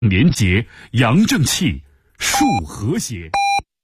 廉洁，扬正气，树和谐。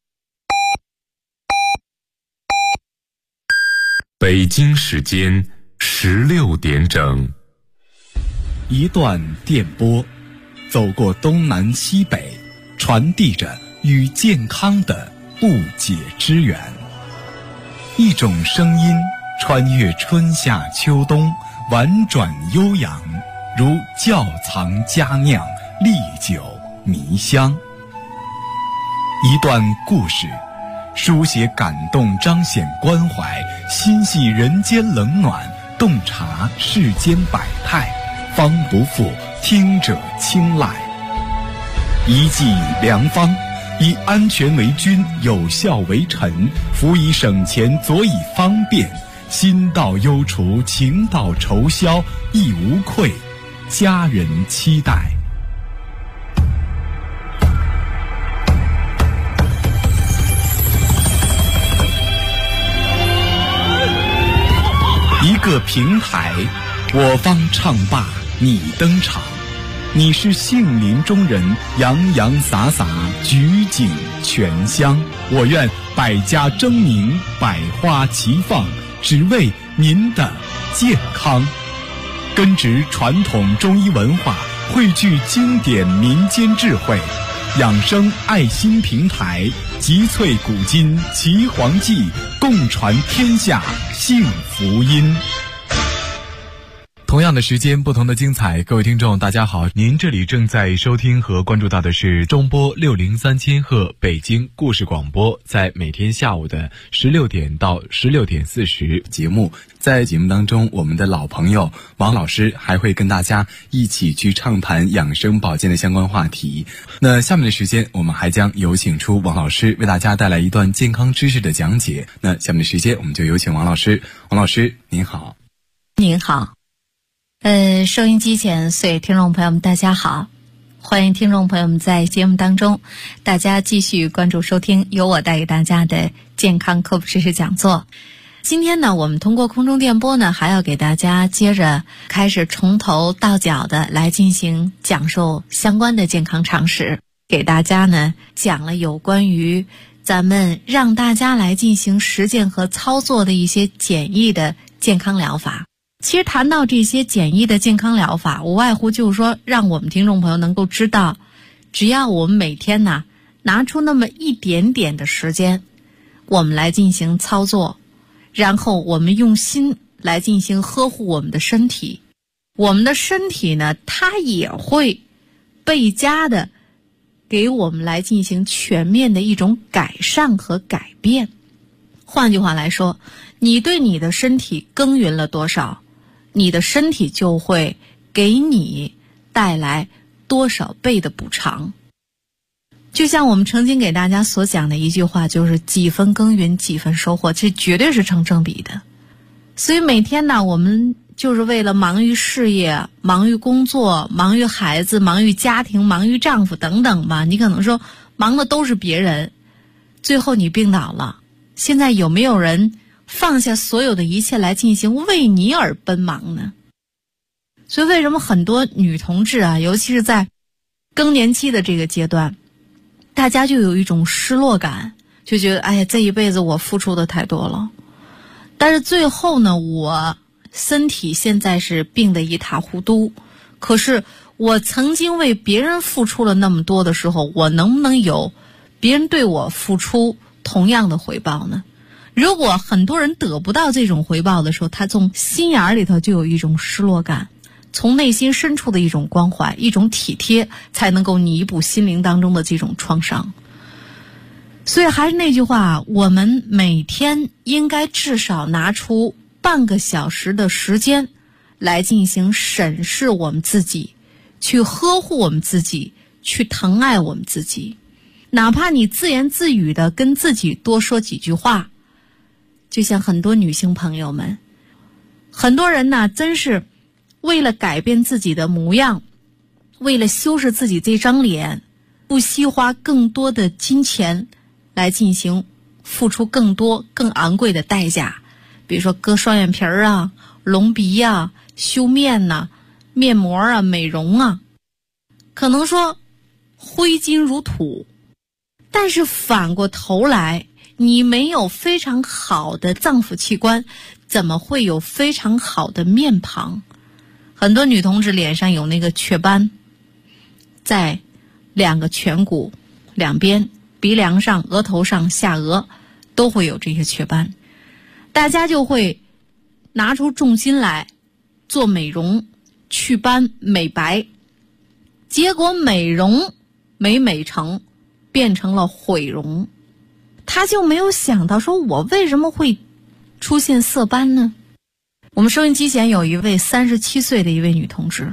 北京时间16点整， 一段电波，走过东南西北，传递着与健康的不解之缘。一种声音穿越春夏秋冬，婉转悠扬，如窖藏佳酿，历久弥香。一段故事，书写感动，彰显关怀，心系人间冷暖，洞察世间百态，方不负听者青睐。一剂良方，以安全为君，有效为臣，辅以省钱，佐以方便，心到忧除，情到愁消，亦无愧家人期待。一个平台，我方唱罢你登场，你是杏林中人，洋洋洒洒，举景全香。我愿百家争鸣，百花齐放，只为您的健康。根植传统中医文化，汇聚经典民间智慧，养生爱心平台，集萃古今奇黄记，共传天下幸福音。同样的时间，不同的精彩。各位听众大家好，您这里正在收听和关注到的是中波603千赫北京故事广播，在每天下午的16点到16点40节目。在节目当中，我们的老朋友王老师还会跟大家一起去畅谈养生保健的相关话题。那下面的时间，我们还将有请出王老师为大家带来一段健康知识的讲解。那下面的时间，我们就有请王老师。王老师您好。 您好。收音机前所有听众朋友们大家好，欢迎听众朋友们在节目当中大家继续关注收听由我带给大家的健康科普知识讲座。今天呢，我们通过空中电波呢，还要给大家接着开始从头到脚的来进行讲述相关的健康常识，给大家呢讲了有关于咱们让大家来进行实践和操作的一些简易的健康疗法。其实谈到这些简易的健康疗法，无外乎就是说让我们听众朋友能够知道，只要我们每天呢拿出那么一点点的时间，我们来进行操作，然后我们用心来进行呵护我们的身体，我们的身体呢它也会倍加的给我们来进行全面的一种改善和改变。换句话来说，你对你的身体耕耘了多少，你的身体就会给你带来多少倍的补偿。就像我们曾经给大家所讲的一句话，就是几分耕耘几分收获，这绝对是成正比的。所以每天呢，我们就是为了忙于事业，忙于工作，忙于孩子，忙于家庭，忙于丈夫等等吧，你可能说忙的都是别人，最后你病倒了，现在有没有人放下所有的一切来进行为你而奔忙呢？所以为什么很多女同志啊，尤其是在更年期的这个阶段，大家就有一种失落感，就觉得哎呀，这一辈子我付出的太多了，但是最后呢，我身体现在是病得一塌糊涂，可是我曾经为别人付出了那么多的时候，我能不能有别人对我付出同样的回报呢？如果很多人得不到这种回报的时候，他从心眼里头就有一种失落感，从内心深处的一种关怀，一种体贴，才能够弥补心灵当中的这种创伤。所以还是那句话，我们每天应该至少拿出半个小时的时间来进行审视我们自己，去呵护我们自己，去疼爱我们自己。哪怕你自言自语的跟自己多说几句话，就像很多女性朋友们，很多人呢真是为了改变自己的模样，为了修饰自己这张脸，不惜花更多的金钱来进行付出更多更昂贵的代价，比如说割双眼皮啊，隆鼻啊，修面啊，面膜啊，美容啊。可能说挥金如土。但是反过头来，你没有非常好的脏腑器官，怎么会有非常好的面庞？很多女同志脸上有那个雀斑，在2个颧骨两边，鼻梁上、额头上、下颚都会有这些雀斑。大家就会拿出重心来做美容、祛斑、美白，结果美容没美成，变成了毁容。他就没有想到说，我为什么会出现色斑呢？我们收音机前有一位37岁的一位女同志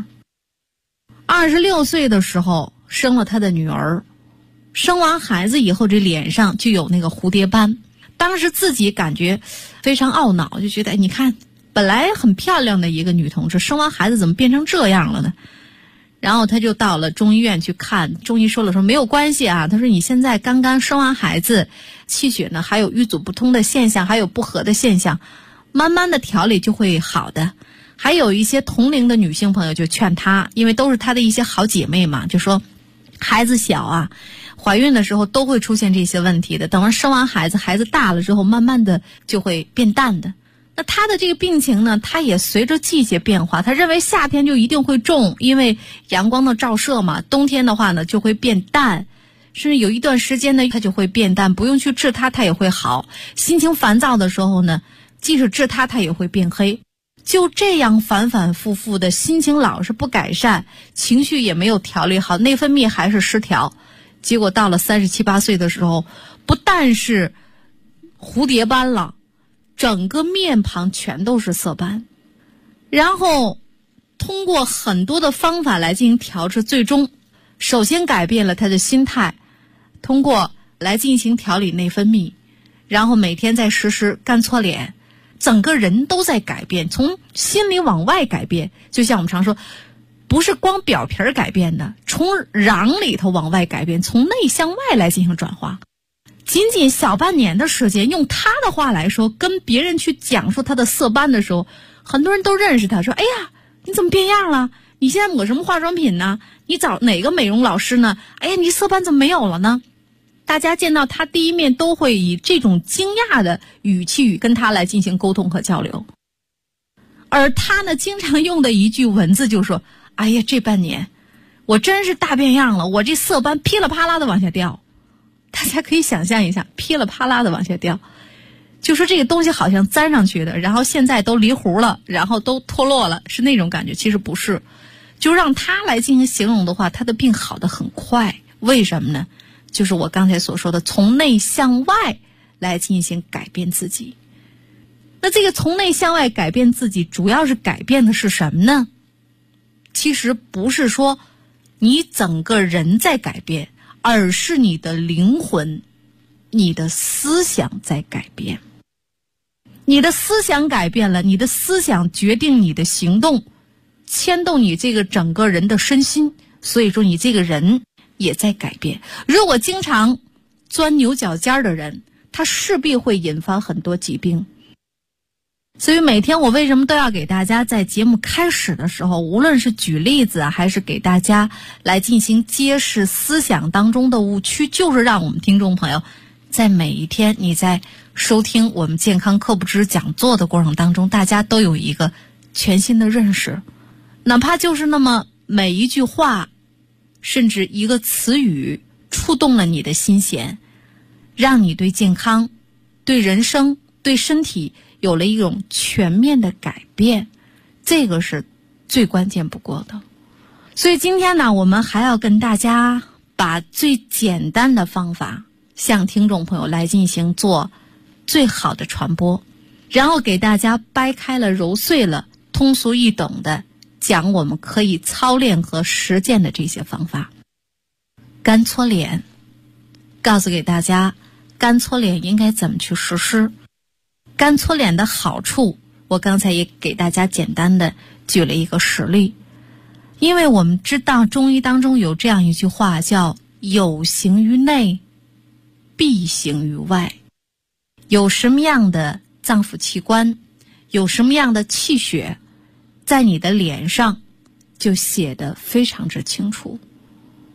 ，26岁的时候生了她的女儿，生完孩子以后这脸上就有那个蝴蝶斑，当时自己感觉非常懊恼，就觉得你看本来很漂亮的一个女同志，生完孩子怎么变成这样了呢？然后她就到了中医院去看，中医说了，说没有关系啊，他说你现在刚刚生完孩子，气血呢还有瘀阻不通的现象，还有不和的现象，慢慢的调理就会好的。还有一些同龄的女性朋友就劝她，因为都是她的一些好姐妹嘛，就说孩子小啊，怀孕的时候都会出现这些问题的，等到生完孩子，孩子大了之后，慢慢的就会变淡的。那她的这个病情呢，她也随着季节变化，她认为夏天就一定会重，因为阳光的照射嘛，冬天的话呢就会变淡，甚至有一段时间呢它就会变淡，不用去治它也会好。心情烦躁的时候呢，即使治它也会变黑。就这样反反复复的，心情老是不改善，情绪也没有调理好，内分泌还是失调，结果到了37、38岁的时候，不但是蝴蝶斑了，整个面庞全都是色斑。然后通过很多的方法来进行调治，最终首先改变了他的心态，通过来进行调理内分泌，然后每天再实施干搓脸，整个人都在改变，从心里往外改变。就像我们常说，不是光表皮改变的，从瓤里头往外改变，从内向外来进行转化。仅仅小半年的时间，用他的话来说，跟别人去讲述他的色斑的时候，很多人都认识他，说哎呀你怎么变样了，你现在抹什么化妆品呢，你找哪个美容老师呢，哎呀你色斑怎么没有了呢？大家见到他第一面都会以这种惊讶的语气跟他来进行沟通和交流。而他呢，经常用的一句文字就说，哎呀这半年我真是大变样了，我这色斑噼里啪啦的往下掉。大家可以想象一下，噼里啪啦的往下掉，就说这个东西好像粘上去的，然后现在都离糊了，然后都脱落了，是那种感觉。其实不是，就让他来进行形容的话，他的病好得很快。为什么呢？就是我刚才所说的，从内向外来进行改变自己。那这个从内向外改变自己，主要是改变的是什么呢？其实不是说你整个人在改变，而是你的灵魂、你的思想在改变。你的思想改变了，你的思想决定你的行动，牵动你这个整个人的身心，所以说你这个人也在改变。如果经常钻牛角尖的人，他势必会引发很多疾病。所以每天我为什么都要给大家在节目开始的时候，无论是举例子还是给大家来进行揭示思想当中的误区，就是让我们听众朋友在每一天你在收听我们健康课不知讲座的过程当中，大家都有一个全新的认识。哪怕就是那么每一句话，甚至一个词语触动了你的心弦，让你对健康、对人生、对身体有了一种全面的改变，这个是最关键不过的。所以今天呢，我们还要跟大家把最简单的方法向听众朋友来进行做最好的传播，然后给大家掰开了揉碎了，通俗易懂的讲我们可以操练和实践的这些方法。干搓脸，告诉给大家干搓脸应该怎么去实施。干搓脸的好处，我刚才也给大家简单的举了一个实例。因为我们知道中医当中有这样一句话叫有形于内，必形于外。有什么样的脏腑器官，有什么样的气血，在你的脸上就写得非常之清楚。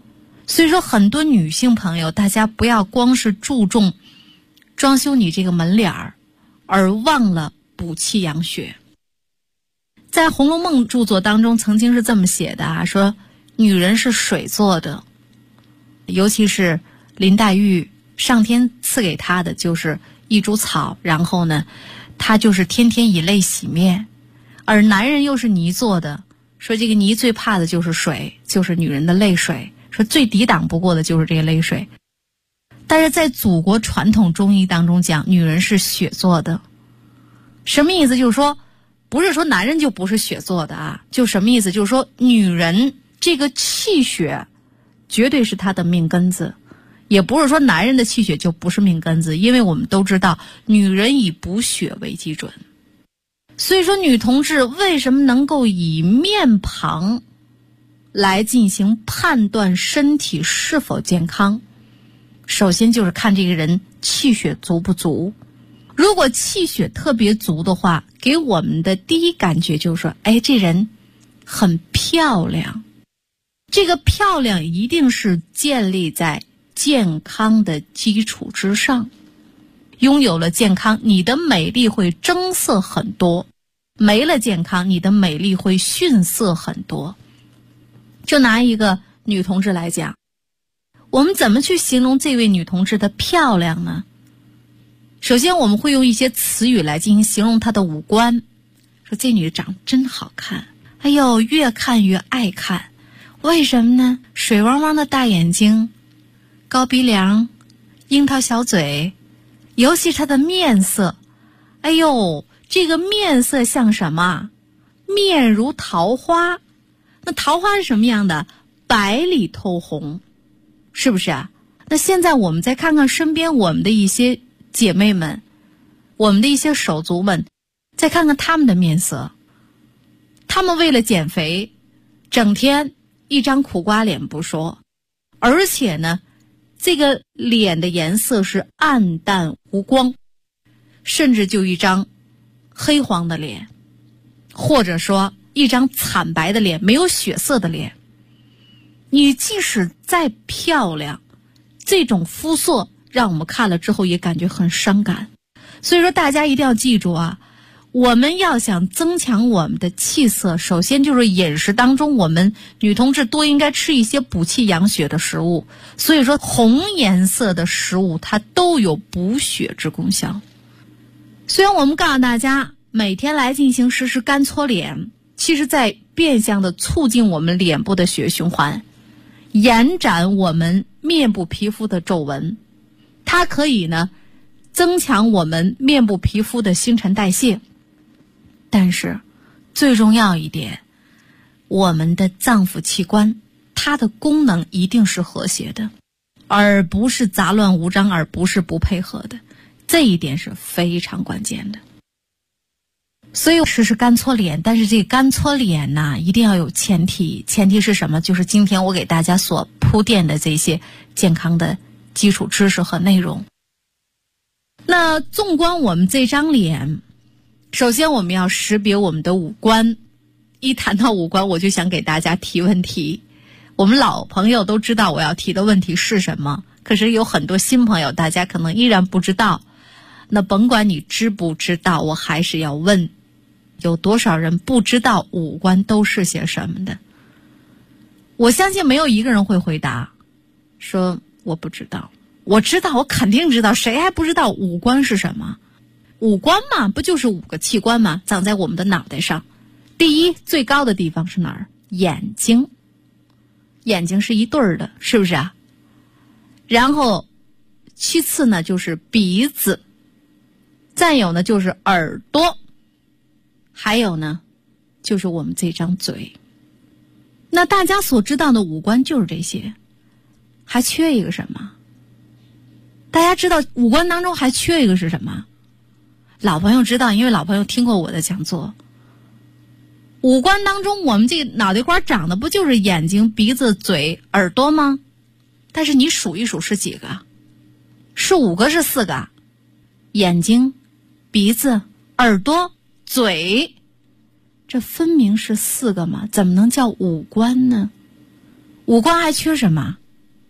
所以说很多女性朋友，大家不要光是注重装修你这个门脸儿，而忘了补气养血。在《红楼梦》著作当中曾经是这么写的啊，说女人是水做的，尤其是林黛玉，上天赐给她的就是一株草，然后呢她就是天天以泪洗面，而男人又是泥做的，说这个泥最怕的就是水，就是女人的泪水，说最抵挡不过的就是这个泪水。但是在祖国传统中医当中讲，女人是血做的，什么意思？就是说不是说男人就不是血做的啊，就什么意思？就是说女人这个气血绝对是她的命根子，也不是说男人的气血就不是命根子，因为我们都知道女人以补血为基准。所以说女同志为什么能够以面庞来进行判断身体是否健康，首先就是看这个人气血足不足。如果气血特别足的话，给我们的第一感觉就是说，哎，这人很漂亮。这个漂亮一定是建立在健康的基础之上。拥有了健康，你的美丽会增色很多；没了健康，你的美丽会逊色很多。就拿一个女同志来讲，我们怎么去形容这位女同志的漂亮呢？首先我们会用一些词语来进行形容她的五官，说这女的长得真好看，哎呦，越看越爱看。为什么呢？水汪汪的大眼睛，高鼻梁，樱桃小嘴，尤其她的面色，哎呦，这个面色像什么？面如桃花。那桃花是什么样的？白里透红，是不是啊？那现在我们再看看身边我们的一些姐妹们，我们的一些手足们，再看看他们的面色，他们为了减肥，整天一张苦瓜脸不说，而且呢，这个脸的颜色是暗淡无光，甚至就一张黑黄的脸，或者说一张惨白的脸，没有血色的脸。你即使再漂亮，这种肤色让我们看了之后也感觉很伤感。所以说大家一定要记住啊，我们要想增强我们的气色，首先就是饮食当中我们女同志多应该吃一些补气养血的食物。所以说红颜色的食物它都有补血之功效。虽然我们告诉大家每天来进行实施干搓脸，其实在变相的促进我们脸部的血液循环，延展我们面部皮肤的皱纹，它可以呢增强我们面部皮肤的新陈代谢。但是最重要一点，我们的脏腑器官它的功能一定是和谐的，而不是杂乱无章，而不是不配合的，这一点是非常关键的。所以实施干搓脸，但是这个干搓脸呢，一定要有前提，前提是什么？就是今天我给大家所铺垫的这些健康的基础知识和内容。那纵观我们这张脸，首先我们要识别我们的五官。一谈到五官，我就想给大家提问题。我们老朋友都知道我要提的问题是什么，可是有很多新朋友大家可能依然不知道。那甭管你知不知道，我还是要问，有多少人不知道五官都是些什么的？我相信没有一个人会回答说我不知道。我知道，我肯定知道，谁还不知道五官是什么？五官嘛，不就是五个器官吗？长在我们的脑袋上。第一，最高的地方是哪儿？眼睛。眼睛是一对儿的，是不是啊？然后其次呢就是鼻子，再有呢就是耳朵，还有呢就是我们这张嘴。那大家所知道的五官就是这些，还缺一个什么？大家知道五官当中还缺一个是什么？老朋友知道，因为老朋友听过我的讲座。五官当中我们这个脑袋瓜长的不就是眼睛、鼻子、嘴、耳朵吗？但是你数一数是几个？是5个是4个？眼睛、鼻子、耳朵、嘴，这分明是4个嘛，怎么能叫五官呢？五官还缺什么？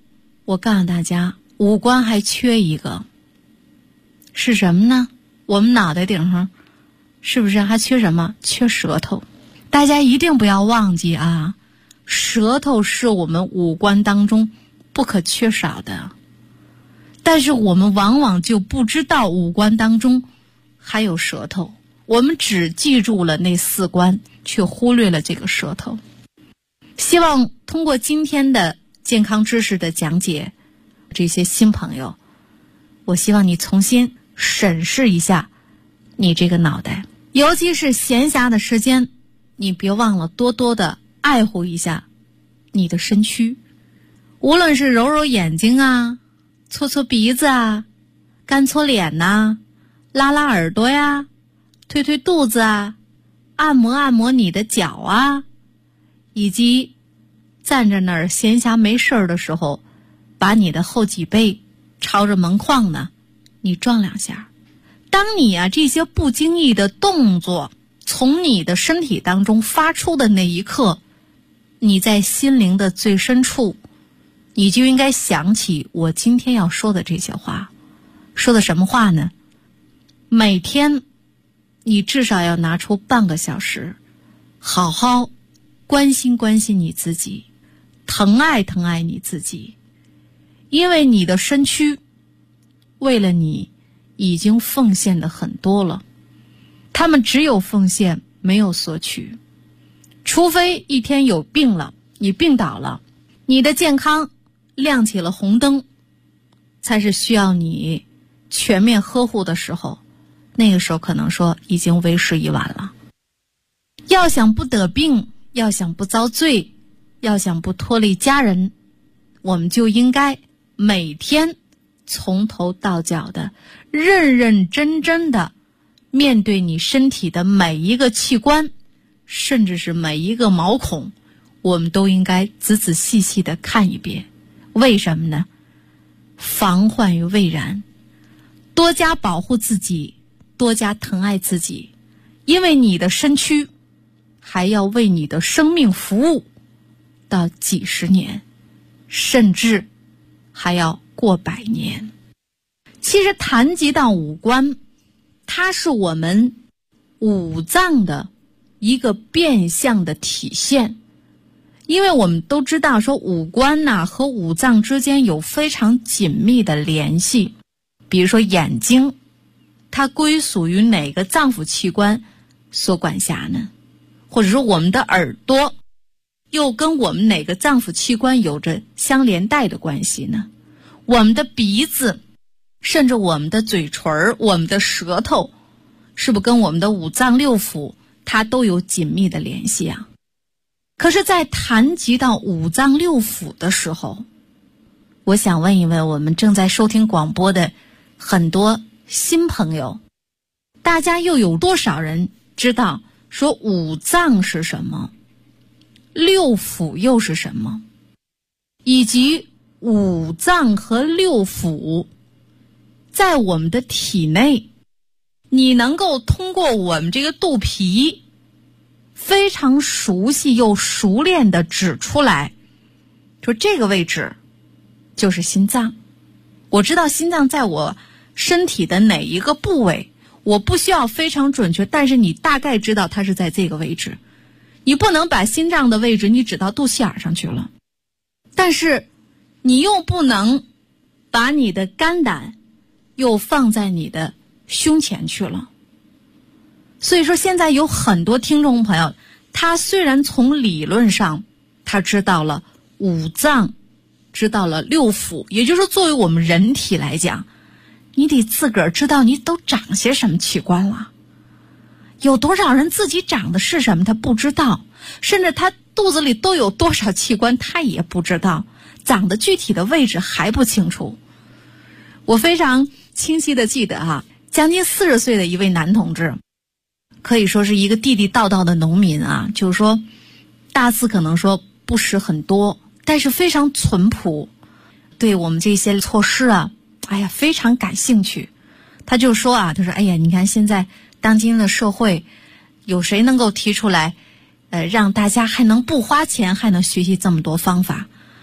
我告诉大家，五官还缺一个，是什么呢？我们脑袋顶上是不是还缺什么？缺舌头。大家一定不要忘记啊，舌头是我们五官当中不可缺少的，但是我们往往就不知道五官当中还有舌头，我们只记住了那四官，却忽略了这个舌头。希望通过今天的健康知识的讲解，这些新朋友，我希望你重新审视一下你这个脑袋，尤其是闲暇的时间，你别忘了多多的爱护一下你的身躯，无论是揉揉眼睛啊，搓搓鼻子啊，干搓脸呐，拉拉耳朵呀，推推肚子啊，按摩按摩你的脚啊，以及站在那儿闲暇没事儿的时候，把你的后脊背朝着门框呢，你撞两下。当你啊这些不经意的动作从你的身体当中发出的那一刻，你在心灵的最深处，你就应该想起我今天要说的这些话。说的什么话呢？每天你至少要拿出半个小时，好好关心关心你自己，疼爱疼爱你自己，因为你的身躯为了你已经奉献的很多了，他们只有奉献没有索取，除非一天有病了，你病倒了，你的健康亮起了红灯，才是需要你全面呵护的时候，那个时候可能说已经为时已晚了。要想不得病，要想不遭罪，要想不拖累家人，我们就应该每天从头到脚的认认真真的面对你身体的每一个器官，甚至是每一个毛孔，我们都应该仔仔细细的看一遍。为什么呢？防患于未然，多加保护自己，多加疼爱自己，因为你的身躯还要为你的生命服务到几十年，甚至还要过百年。其实谈及到五官，它是我们五脏的一个变相的体现。因为我们都知道说五官呐和五脏之间有非常紧密的联系。比如说眼睛，它归属于哪个脏腑器官所管辖呢？或者说我们的耳朵又跟我们哪个脏腑器官有着相连带的关系呢？我们的鼻子，甚至我们的嘴唇，我们的舌头，是不是跟我们的五脏六腑它都有紧密的联系啊？可是在谈及到五脏六腑的时候，我想问一问我们正在收听广播的很多新朋友，大家又有多少人知道说五脏是什么，六腑又是什么，以及五脏和六腑在我们的体内，你能够通过我们这个肚皮非常熟悉又熟练地指出来，说这个位置就是心脏。我知道心脏在我身体的哪一个部位，我不需要非常准确，但是你大概知道它是在这个位置。你不能把心脏的位置你指到肚脐眼上去了，但是你又不能把你的肝胆又放在你的胸前去了。所以说现在有很多听众朋友，他虽然从理论上他知道了五脏，知道了六腑，也就是说作为我们人体来讲，你得自个儿知道你都长些什么器官了。有多少人自己长的是什么他不知道，甚至他肚子里都有多少器官他也不知道，长的具体的位置还不清楚。我非常清晰的记得将近40岁的一位男同志，可以说是一个地地道道的农民啊，就是说大字可能说不识很多，但是非常淳朴，对我们这些措施非常感兴趣。他就说他说你看现在当今的社会，有谁能够提出来让大家还能不花钱还能学习这么多方法？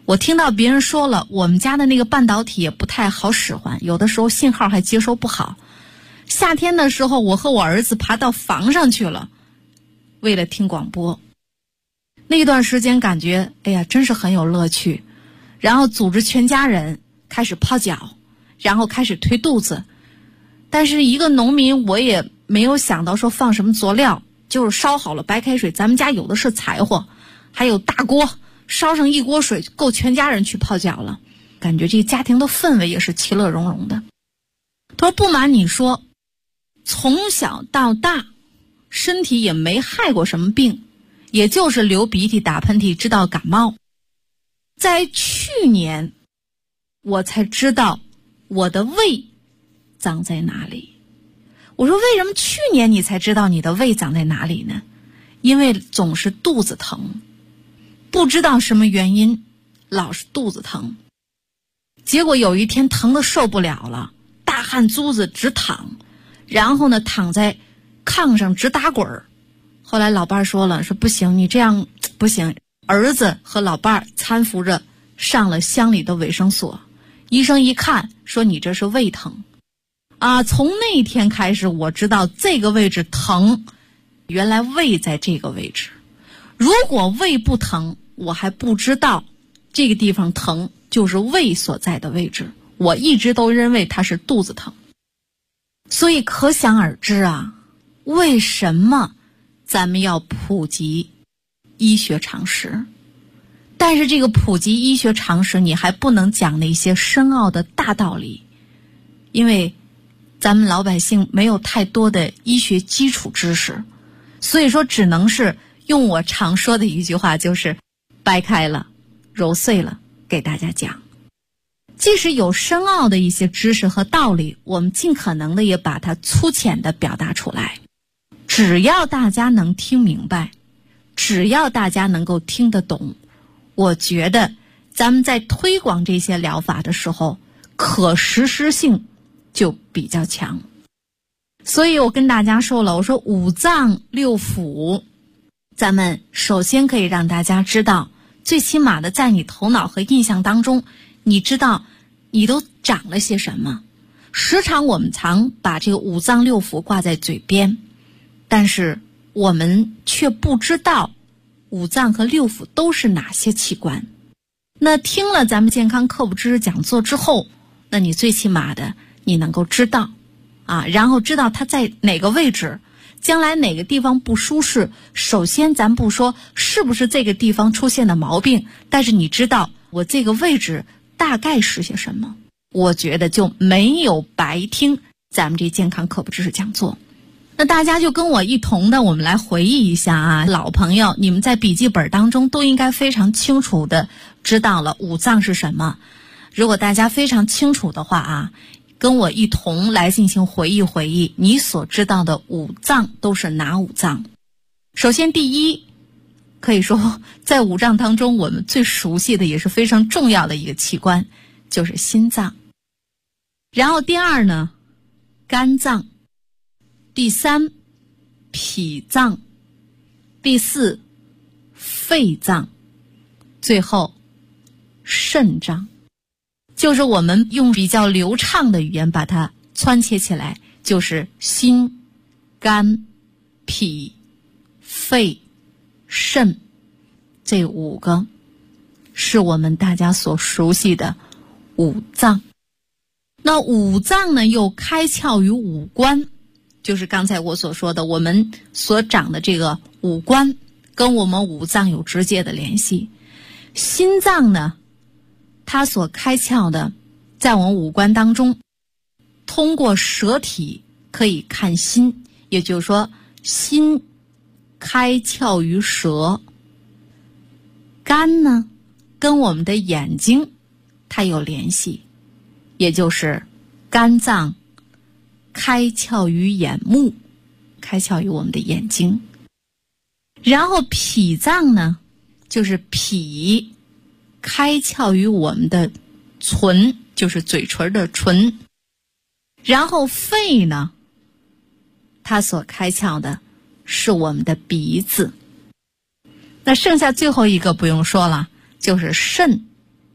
我听到别人说了，我们家的那个半导体也不太好使唤，有的时候信号还接收不好。夏天的时候，我和我儿子爬到房上去了，为了听广播。那段时间感觉，哎呀，真是很有乐趣。然后组织全家人开始泡脚，然后开始推肚子。但是一个农民，我也没有想到说放什么佐料，就是烧好了白开水，咱们家有的是柴火，还有大锅，烧上一锅水够全家人去泡脚了。感觉这个家庭的氛围也是其乐融融的。他说不瞒你说，从小到大身体也没害过什么病，也就是流鼻涕打喷嚏知道感冒。在去年我才知道我的胃长在哪里。我说为什么去年你才知道你的胃长在哪里呢？因为总是肚子疼，不知道什么原因，老是肚子疼。结果有一天疼得受不了了，大汗珠子直淌，然后呢躺在炕上直打滚儿。后来老伴说了，说不行，你这样不行。儿子和老伴搀扶着上了乡里的卫生所，医生一看说你这是胃疼啊。从那天开始我知道这个位置疼，原来胃在这个位置。如果胃不疼，我还不知道这个地方疼就是胃所在的位置，我一直都认为它是肚子疼。所以可想而知啊，为什么咱们要普及医学常识？但是这个普及医学常识，你还不能讲那些深奥的大道理，因为咱们老百姓没有太多的医学基础知识，所以说只能是用我常说的一句话，就是掰开了揉碎了给大家讲。即使有深奥的一些知识和道理，我们尽可能的也把它粗浅的表达出来，只要大家能听明白，只要大家能够听得懂，我觉得咱们在推广这些疗法的时候，可实施性就比较强。所以我跟大家说了，我说五脏六腑，咱们首先可以让大家知道，最起码的在你头脑和印象当中，你知道你都长了些什么。时常我们常把这个五脏六腑挂在嘴边，但是我们却不知道五脏和六腑都是哪些器官。那听了咱们健康科普知识讲座之后，那你最起码的你能够知道啊，然后知道它在哪个位置，将来哪个地方不舒适，首先咱不说是不是这个地方出现的毛病，但是你知道我这个位置大概是些什么，我觉得就没有白听咱们这健康科普知识讲座。那大家就跟我一同的，我们来回忆一下啊，老朋友，你们在笔记本当中都应该非常清楚的知道了五脏是什么。如果大家非常清楚的话啊，跟我一同来进行回忆回忆，你所知道的五脏都是哪五脏？首先第一，可以说在五脏当中我们最熟悉的也是非常重要的一个器官，就是心脏。然后第二呢，肝脏。第三，脾脏。第四，肺脏。最后，肾脏。就是我们用比较流畅的语言把它串切起来，就是心、肝、脾、肺、肾，这五个是我们大家所熟悉的五脏。那五脏呢，又开窍于五官，就是刚才我所说的，我们所长的这个五官跟我们五脏有直接的联系。心脏呢，它所开窍的，在我们五官当中，通过舌体可以看心，也就是说心开窍于舌。肝呢，跟我们的眼睛它有联系，也就是肝脏开窍于眼目，开窍于我们的眼睛。然后脾脏呢，就是脾开窍于我们的唇，就是嘴唇的唇。然后肺呢，它所开窍的是我们的鼻子。那剩下最后一个不用说了，就是肾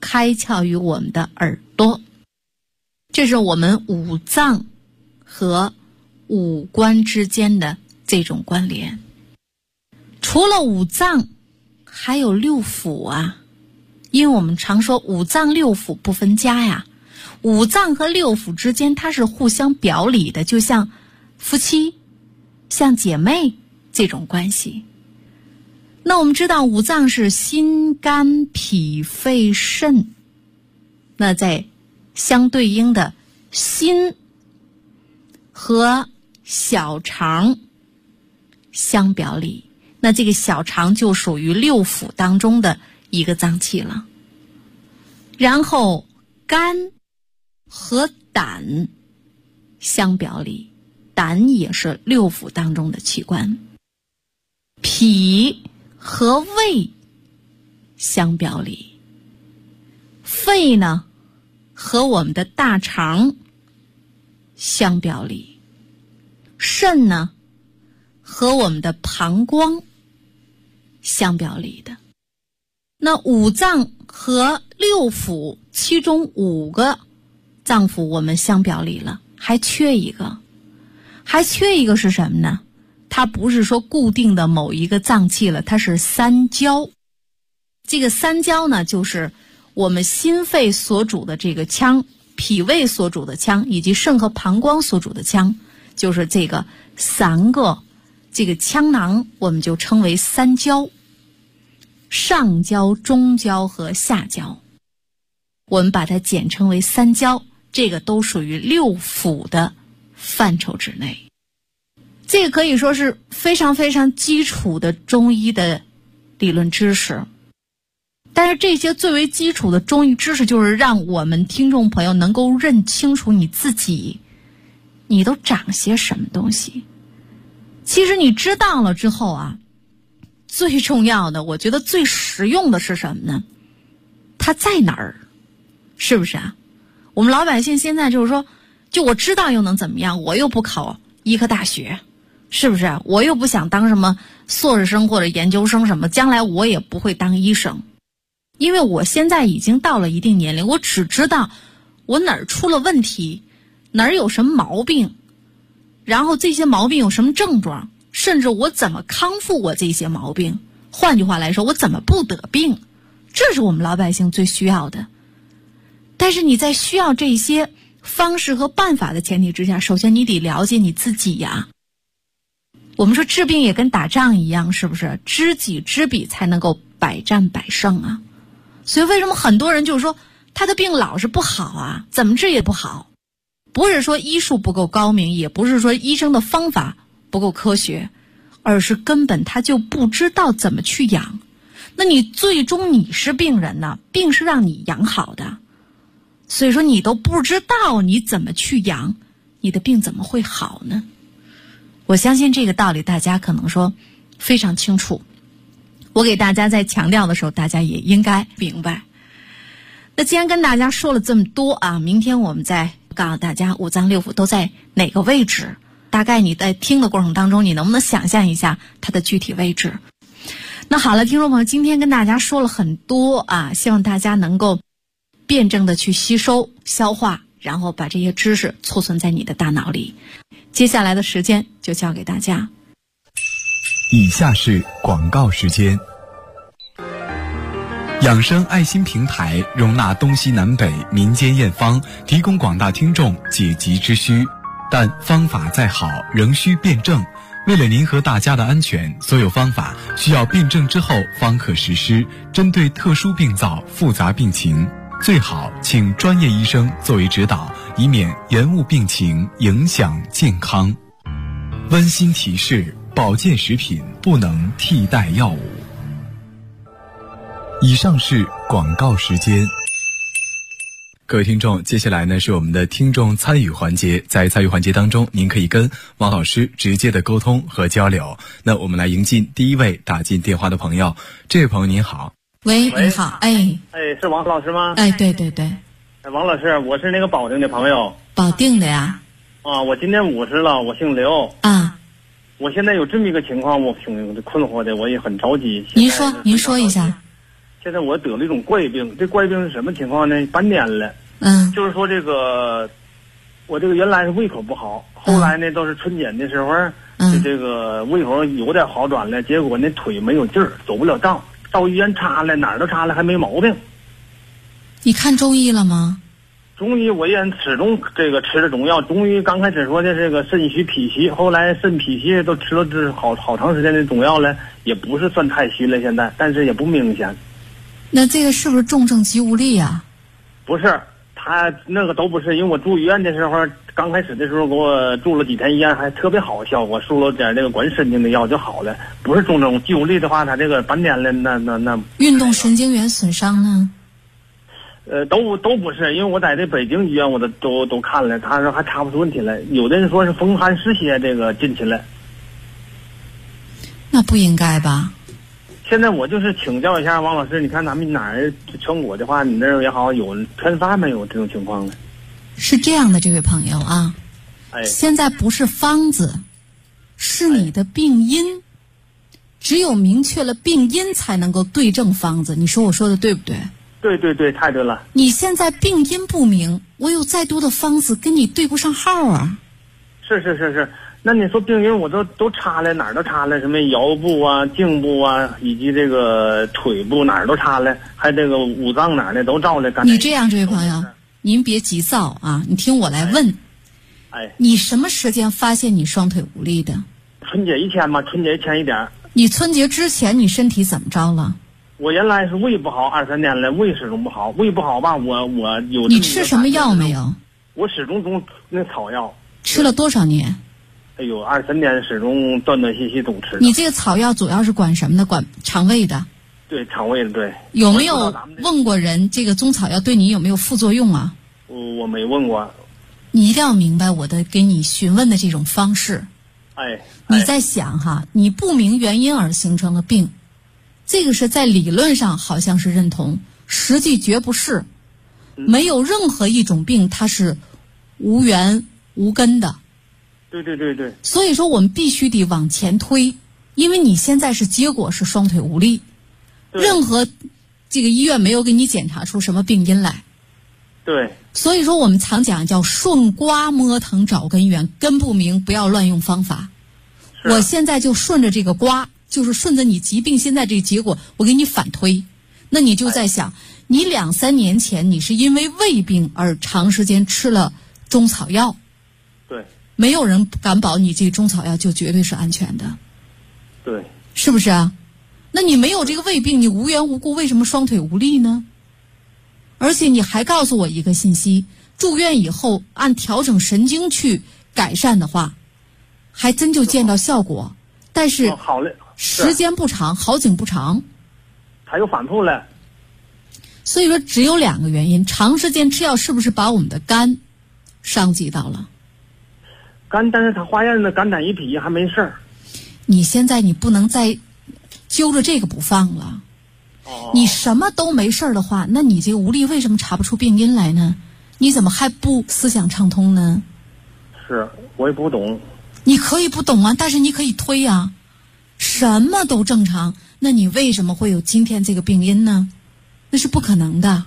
开窍于我们的耳朵。这是我们五脏和五官之间的这种关联。除了五脏，还有六腑啊，因为我们常说五脏六腑不分家呀，五脏和六腑之间它是互相表里的，就像夫妻、像姐妹这种关系。那我们知道五脏是心、肝、脾、肺、肾，那在相对应的心和小肠相表里，那这个小肠就属于六腑当中的一个脏器了。然后肝和胆相表里，胆也是六腑当中的器官。脾和胃相表里，肺呢和我们的大肠相表里，肾呢和我们的膀胱相表里的。那五脏和六腑，其中5个脏腑我们相表里了，还缺一个是什么呢？它不是说固定的某一个脏器了，它是三焦。这个三焦呢，就是我们心肺所主的这个腔，脾胃所主的腔，以及肾和膀胱所主的腔，就是这个3个这个腔囊，我们就称为三焦。上焦、中焦和下焦，我们把它简称为三焦，这个都属于六腑的范畴之内。这个可以说是非常非常基础的中医的理论知识，但是这些最为基础的中医知识，就是让我们听众朋友能够认清楚你自己，你都长些什么东西。其实你知道了之后啊，最重要的，我觉得最实用的是什么呢？它在哪儿？是不是啊？我们老百姓现在就是说，就我知道又能怎么样？我又不考医科大学，是不是？我又不想当什么硕士生或者研究生什么，将来我也不会当医生。因为我现在已经到了一定年龄，我只知道我哪儿出了问题，哪儿有什么毛病，然后这些毛病有什么症状，甚至我怎么康复我这些毛病。换句话来说，我怎么不得病，这是我们老百姓最需要的。但是你在需要这些方式和办法的前提之下，首先你得了解你自己呀。我们说治病也跟打仗一样，是不是？知己知彼才能够百战百胜啊。所以为什么很多人就是说他的病老是不好啊，怎么治也不好？不是说医术不够高明，也不是说医生的方法不够科学，而是根本他就不知道怎么去养。那你最终你是病人呢，病是让你养好的，所以说你都不知道你怎么去养，你的病怎么会好呢？我相信这个道理大家可能说非常清楚，我给大家在强调的时候，大家也应该明白。那既然跟大家说了这么多啊，明天我们再告诉大家五脏六腑都在哪个位置，大概你在听的过程当中，你能不能想象一下它的具体位置？那好了，听众朋友，今天跟大家说了很多啊，希望大家能够辩证的去吸收消化，然后把这些知识储存在你的大脑里。接下来的时间就交给大家。 以下是广告时间。养生爱心平台容纳东西南北民间验方，提供广大听众解急之需，但方法再好仍需辩证。为了您和大家的安全，所有方法需要辩证之后方可实施。针对特殊病灶、复杂病情，最好请专业医生作为指导，以免延误病情，影响健康。温馨提示：保健食品不能替代药物。以上是广告时间。各位听众，接下来呢是我们的听众参与环节。在参与环节当中，您可以跟王老师直接的沟通和交流。那我们来迎进第一位打进电话的朋友。这位朋友您好。 喂，你好。 是王老师吗？ 对对对。 王老师，我是那个保定的朋友。 保定的呀？ 我今年50了，我姓刘。 啊。 我现在有这么一个情况，我挺困惑的，我也很着急。 您说一下。 现在我得了一种怪病，这怪病是什么情况呢？半年了。就是说这个，我这个原来是胃口不好，后来呢都是春检的时候，这个胃口有点好转了，结果那腿没有劲儿，走不了道，到医院查了，哪儿都查了，还没毛病。 你看中医了吗？ 中医我也始终这个吃的中药，中医刚开始说的这个肾虚脾虚，后来肾脾虚都吃了这好长时间的中药了，也不是算太虚了现在，但是也不明显。 那这个是不是重症肌无力啊？ 不是，他那个都不是，因为我住医院的时候，刚开始的时候给我住了几天医院，还特别好效果，输了点这个管神经的药就好了。不是重症肌无力的话，他这个半年了，那运动神经元损伤呢？ 都不是，因为我在这北京医院我都看了，他说还查不出问题来。有的人说是风寒湿邪这个进去了， 那不应该吧？ 现在我就是请教一下王老师，你看咱们哪儿全国的话，你那儿也好，有偏发没有这种情况呢？ 是这样的，这位朋友啊，现在不是方子，是你的病因，只有明确了病因才能够对症方子。你说我说的对不对？ 对，太对了。 你现在病因不明，我有再多的方子跟你对不上号啊。 是，那你说病因我都查了，哪儿都查了，什么腰部啊、颈部啊，以及这个腿部哪儿都查了，还这个五脏哪儿的都照了。 你这样，这位朋友，您别急躁啊，你听我来问。你什么时间发现你双腿无力的？ 春节以前嘛，春节前一点。 你春节之前你身体怎么着了？ 我原来是胃不好，2-3年了，胃始终不好。胃不好吧，我有。 你吃什么药没有？ 我始终中那草药。 吃了多少年？ 哎呦，2-3年始终断续续总吃。 你这个草药主要是管什么的？管肠胃的。 对，肠胃的，对。 有没有问过人这个中草药对你有没有副作用啊？ 我没问过。 你一定要明白我的给你询问的这种方式。你在想哈，你不明原因而形成了病。这个是在理论上好像是认同，实际绝不是。没有任何一种病它是无缘无根的。 对。 所以说我们必须得往前推，因为你现在是结果是双腿无力，任何这个医院没有给你检查出什么病因来。 对。 所以说我们常讲叫顺瓜摸藤找根源，根不明不要乱用方法。我现在就顺着这个瓜，就是顺着你疾病现在这个结果，我给你反推。那你就在想，你2-3年前你是因为胃病而长时间吃了中草药， 对， 没有人敢保你这个中草药就绝对是安全的， 对， 是不是啊？那你没有这个胃病，你无缘无故为什么双腿无力呢？而且你还告诉我一个信息，住院以后按调整神经去改善的话，还真就见到效果，但是时间不长，好景不长， 还有反复了。 所以说只有2个原因，长时间吃药是不是把我们的肝伤及到了？ 肝，但是他化验的肝胆胰脾还没事儿。 你现在你不能再揪着这个不放了。你什么都没事的话，那你这个无力为什么查不出病因来呢？你怎么还不思想畅通呢？ 是我也不懂。 你可以不懂啊，但是你可以推啊。什么都正常，那你为什么会有今天这个病因呢？那是不可能的。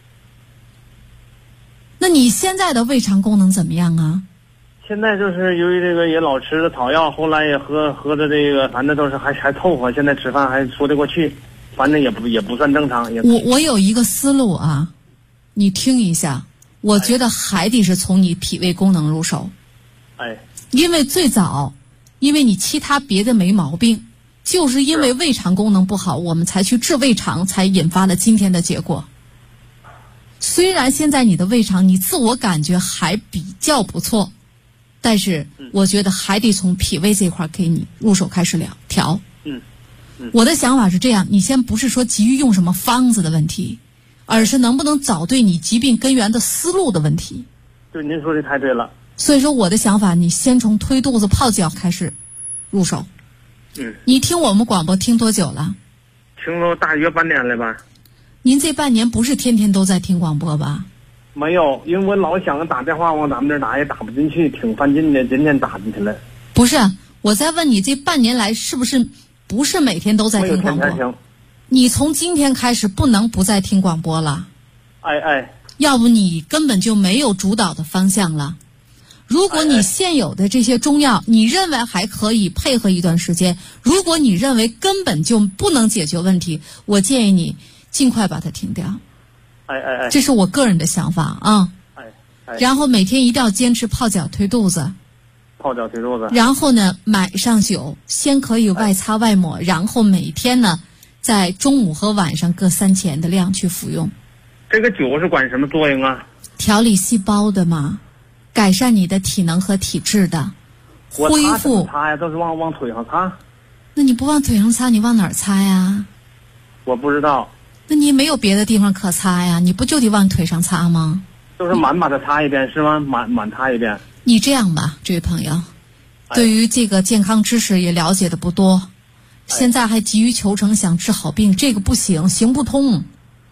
那你现在的胃肠功能怎么样啊？ 现在就是由于这个也老吃的草药，后来也喝的这个，反正都是还凑合。现在吃饭还说得过去，反正也不算正常。 我有一个思路啊，你听一下。我觉得还得是从你脾胃功能入手。因为最早，因为你其他别的没毛病，就是因为胃肠功能不好，我们才去治胃肠，才引发了今天的结果。虽然现在你的胃肠你自我感觉还比较不错，但是我觉得还得从脾胃这块给你入手开始调。我的想法是这样，你先不是说急于用什么方子的问题，而是能不能找对你疾病根源的思路的问题。 对，您说的太对了。 所以说我的想法，你先从推肚子泡脚开始入手。你听我们广播听多久了？ 听了大约半年了吧。 您这半年不是天天都在听广播吧？ 没有，因为我老想打电话往咱们这儿打，也打不进去，挺犯劲的，今天打进去了。 不是，我在问你这半年来是不是每天都在听广播？ 你从今天开始不能不再听广播了。 哎， 要不你根本就没有主导的方向了。如果你现有的这些中药，你认为还可以配合一段时间，如果你认为根本就不能解决问题，我建议你尽快把它停掉。这是我个人的想法啊。然后每天一定要坚持泡脚推肚子。然后呢，买上酒，先可以外擦外抹，然后每天呢，在中午和晚上各3钱的量去服用。 这个酒是管什么作用啊？ 调理细胞的嘛，改善你的体能和体质的，恢复。 我擦呀，都是往腿上擦。 那你不往腿上擦，你往哪儿擦呀？ 我不知道。 那你没有别的地方可擦呀？你不就得往腿上擦吗？ 就是满把它擦一遍是吗？满擦一遍。 你这样吧，这位朋友，对于这个健康知识也了解的不多，现在还急于求成，想治好病，这个不行，行不通。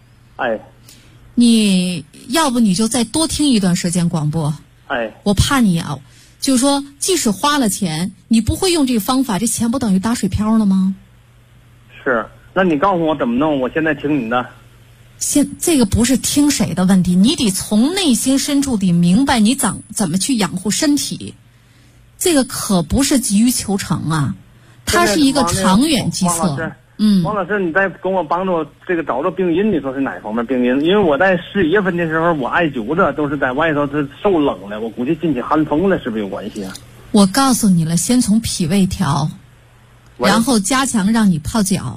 你要不你就再多听一段时间广播。我怕你啊，就是说，即使花了钱，你不会用这个方法，这钱不等于打水漂了吗？ 是，那你告诉我怎么弄？我现在听你的。 这个不是听谁的问题，你得从内心深处得明白你怎么去养护身体。这个可不是急于求成啊，它是一个长远计策。 王老师，你再跟我帮助这个找着病因，你说是哪方面病因？因为我在11月份的时候，我艾灸的都是在外头是受冷了，我估计进去寒风了，是不是有关系啊？ 我告诉你了，先从脾胃调，然后加强让你泡脚。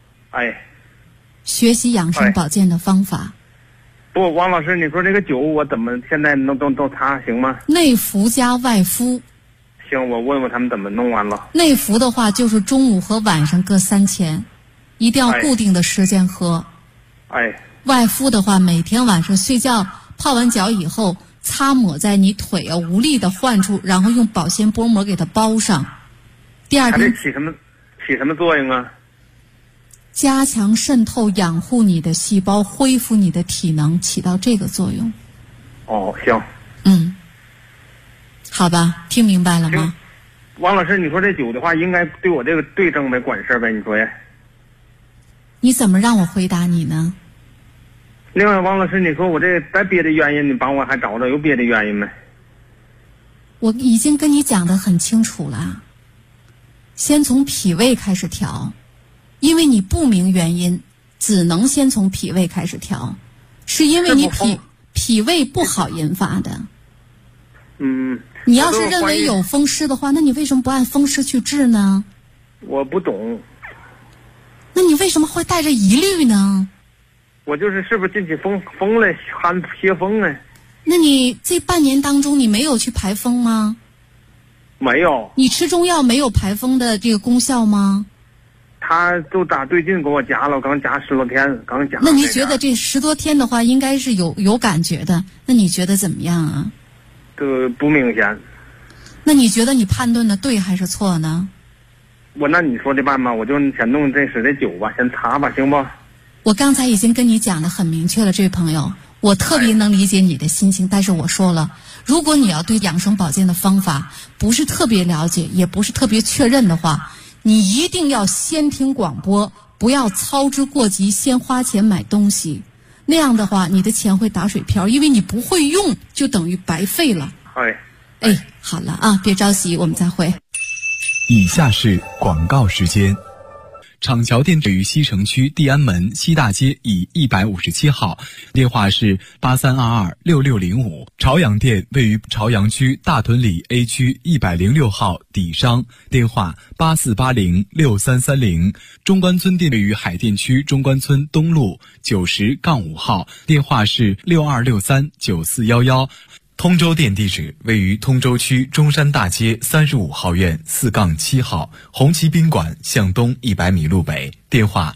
学习养生保健的方法。 不，王老师，你说这个酒我怎么现在都擦行吗？ 内服加外敷。 行，我问问他们怎么弄完了。 内服的话就是中午和晚上各3钱，一定要固定的时间喝。外敷的话，每天晚上睡觉泡完脚以后，擦抹在你腿啊无力的患处，然后用保鲜薄膜给它包上。第二天它起什么作用啊？ 加强渗透，养护你的细胞，恢复你的体能，起到这个作用。 行。 好吧，听明白了吗？ 王老师，你说这酒的话，应该对我这个对症呗，管事呗？你说呀？ 你怎么让我回答你呢？ 另外，王老师，你说我这再别的原因，你帮我还找找有别的原因没？ 我已经跟你讲得很清楚了，先从脾胃开始调。因为你不明原因，只能先从脾胃开始调，是因为你脾胃不好引发的。你要是认为有风湿的话，那你为什么不按风湿去治呢？ 我不懂。 那你为什么会带着疑虑呢？ 我就是是不是进去风了，寒邪风啊？ 那你这半年当中你没有去排风吗？ 没有。 你吃中药没有排风的这个功效吗？ 他就最近给我加了，刚加10多天，刚加。 那你觉得这10多天的话，应该是有感觉的？那你觉得怎么样啊？ 不明显。 那你觉得你判断的对还是错呢？ 那你说的办吧，我就先弄这酒吧，先擦吧，行不？ 我刚才已经跟你讲的很明确了，这位朋友，我特别能理解你的心情，但是我说了，如果你要对养生保健的方法不是特别了解，也不是特别确认的话，你一定要先听广播，不要操之过急，先花钱买东西。那样的话，你的钱会打水漂，因为你不会用，就等于白费了。好了啊，别着急，我们再会。 以下是广告时间。厂桥店位于西城区地安门西大街以157号，电话是83226605。朝阳店位于朝阳区大屯里 A 区106号底商，电话84806330。中关村店位于海淀区中关村东路90-5号，电话是62639411。通州店地址位于通州区中山大街35号院4-7号，红旗宾馆向东100米路北，电话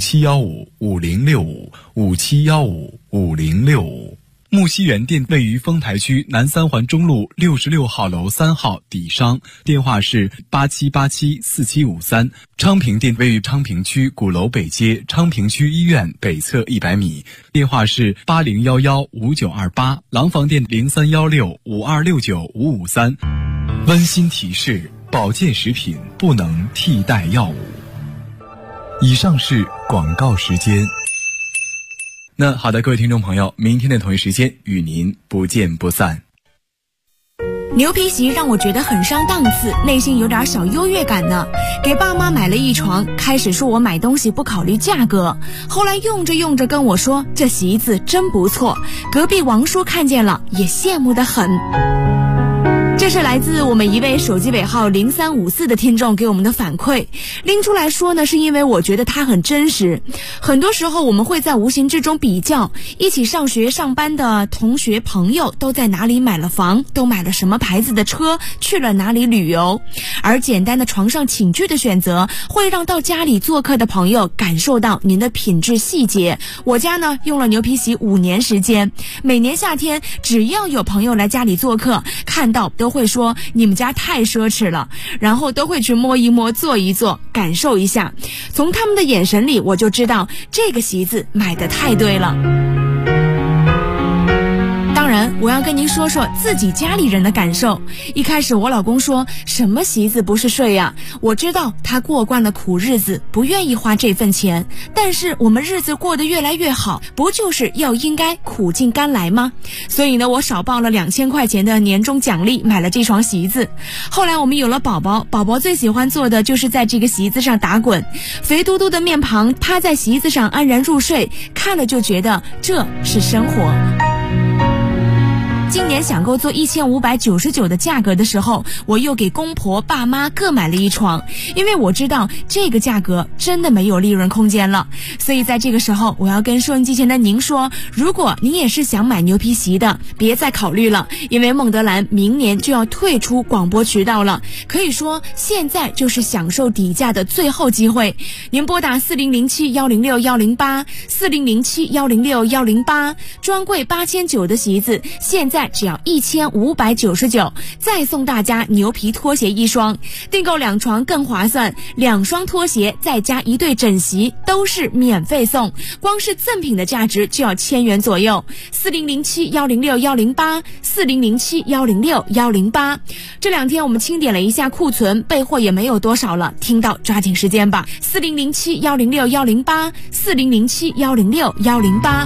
57155065，57155065。木樨园店位于丰台区南三环中路66号楼3号底商，电话是87874753。昌平店位于昌平区鼓楼北街昌平区医院北侧100米，电话是80115928。廊坊店031652695553。温馨提示：保健食品不能替代药物。 以上是广告时间。那好的，各位听众朋友，明天的同一时间与您不见不散。 牛皮席让我觉得很上档次，内心有点小优越感呢。给爸妈买了一床，开始说我买东西不考虑价格，后来用着用着跟我说这席子真不错，隔壁王叔看见了也羡慕得很。这是来自我们一位手机尾号0354的听众给我们的反馈，拎出来说呢，是因为我觉得它很真实。很多时候我们会在无形之中比较，一起上学上班的同学朋友都在哪里买了房，都买了什么牌子的车，去了哪里旅游，而简单的床上寝具的选择会让到家里做客的朋友感受到您的品质细节。我家呢用了牛皮席5年时间，每年夏天只要有朋友来家里做客，看到都会说你们家太奢侈了，然后都会去摸一摸坐一坐感受一下，从他们的眼神里我就知道这个席子买得太对了。当然我要跟您说说自己家里人的感受。一开始我老公说什么席子不是睡呀，我知道他过惯了苦日子，不愿意花这份钱，但是我们日子过得越来越好，不就是要应该苦尽甘来吗？所以呢，我少报了2000块钱的年终奖励，买了这床席子。后来我们有了宝宝，宝宝最喜欢做的就是在这个席子上打滚，肥嘟嘟的面庞趴在席子上安然入睡，看了就觉得这是生活。今年想够做1599的价格的时候，我又给公婆爸妈各买了一床，因为我知道这个价格真的没有利润空间了。所以在这个时候，我要跟收音机前的您说，如果您也是想买牛皮席的，别再考虑了，因为孟德兰明年就要退出广播渠道了，可以说现在就是享受底价的最后机会。您拨打4007106108 4007106108，专柜8900的席子现在只要1599，再送大家牛皮拖鞋1双，订购2床更划算，2双拖鞋再加1对枕席都是免费送，光是赠品的价值就要1000元左右。4007106108 4007106108。这2天我们清点了一下库存，备货也没有多少了，听到抓紧时间吧。4007106108 4007106108。